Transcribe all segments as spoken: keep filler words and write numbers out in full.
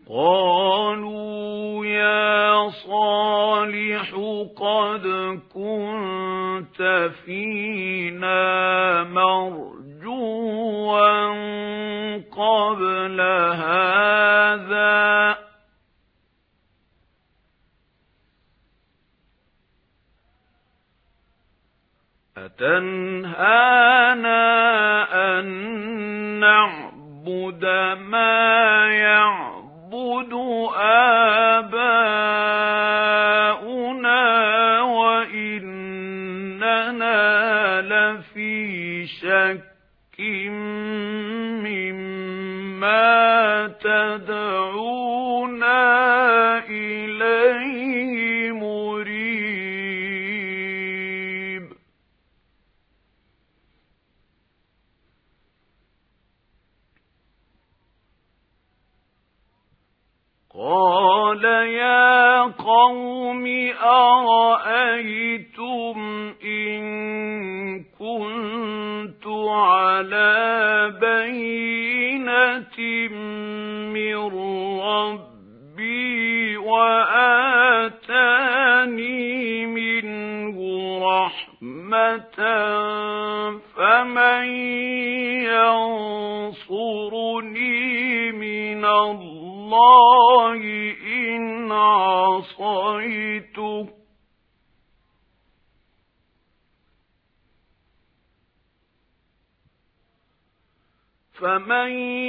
قالوا يا صالح قد كنت فينا مرجوا قبل هذا أتنهانا أن نعبد ما يعبد آباؤنا وإننا لفي شك مما تدعونا إليه مريب. قال يا قوم أرأيتم إن كنت على بينة من ربي وآتاني منه رحمة فمن ينصرني من الله إن عصيته فمن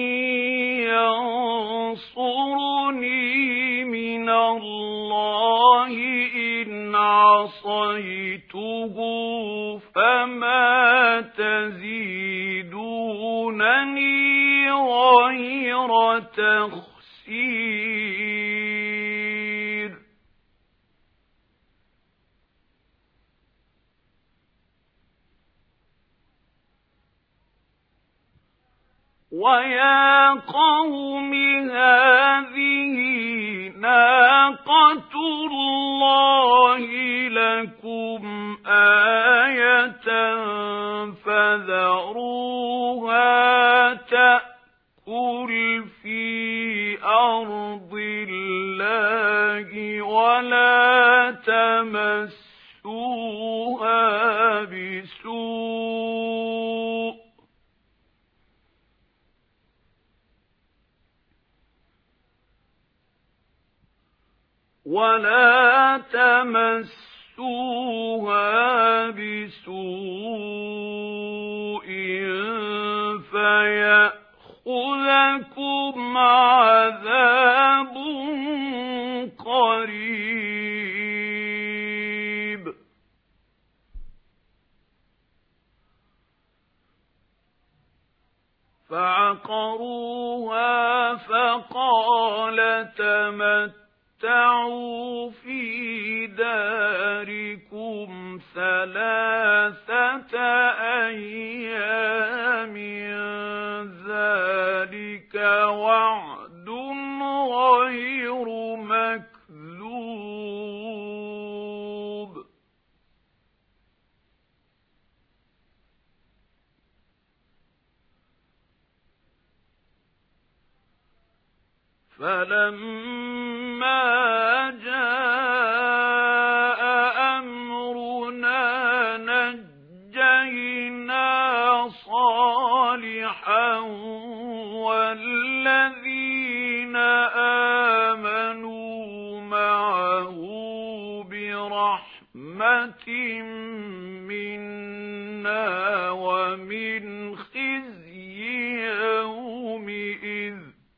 ينصرني من الله إن عصيته فما تزيدونني غير تخسير. ويا قوم هذه ناقة الله لكم آية فذروها تأكل في أرض الله ولا تمسوها بسوء ولا تمسوها بسوء فيأخذكم عذاب قريب. فعقروها فقال تمتعوا تَمَتَّعُوا فِي دَارِكُمْ ثَلَاثَةَ أَيَّامٍ ذَلِكَ وَعْدٌ غَيْرُ مَكْذُوبٍ. فَلَمَّا جَاءَ أَمْرُنَا نَجَّيْنَا صَالِحًا وَالَّذِينَ آمَنُوا مَعَهُ بِرَحْمَةٍ مِنَّا وَمِنْ خِزْيِ يَوْمِئِذٍ.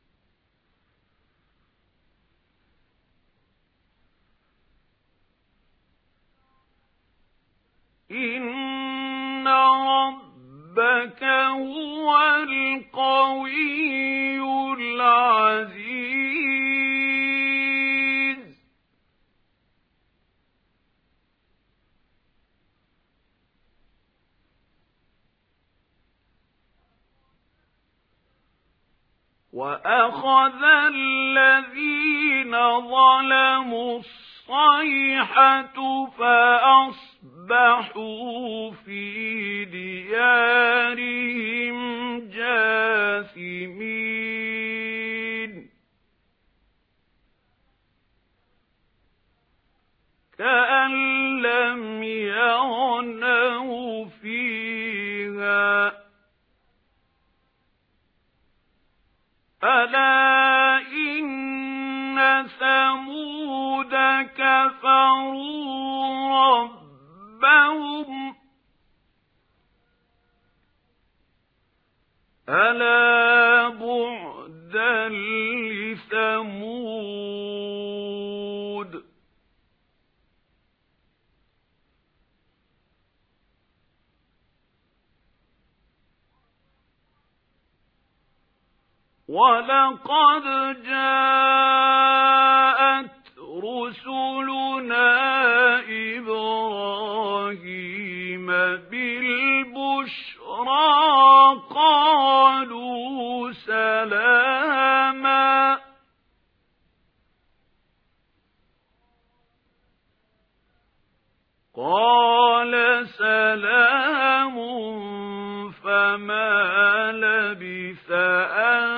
إِنَّ رَبَّكَ هُوَ الْقَوِيُّ الْعَزِيزُ. وَأَخَذَ الَّذِينَ ظَلَمُوا الصَّيْحَةُ فَأَصْبَحُوا فِي دِيَارِهِمْ جَاثِمِينَ. عليها ألا إن ثمود كفروا ربهم ألا بعدا لثمود ولقد جاءت رسلنا إبراهيم بالبشرى قالوا سلاما قال سلام فما لبث أن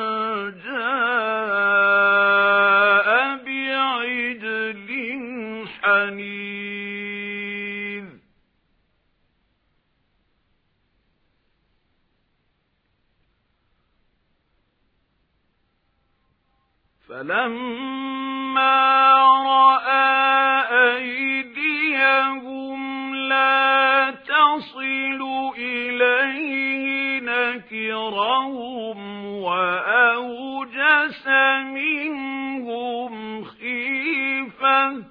جاء بعجل حنيذ فلما رأى أيديهم لا تصل إليه نكرهم وأوجس منهم خيفة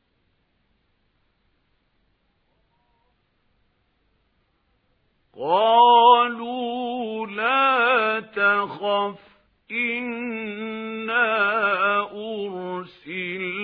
قالوا لا تخف إنا أرسلنا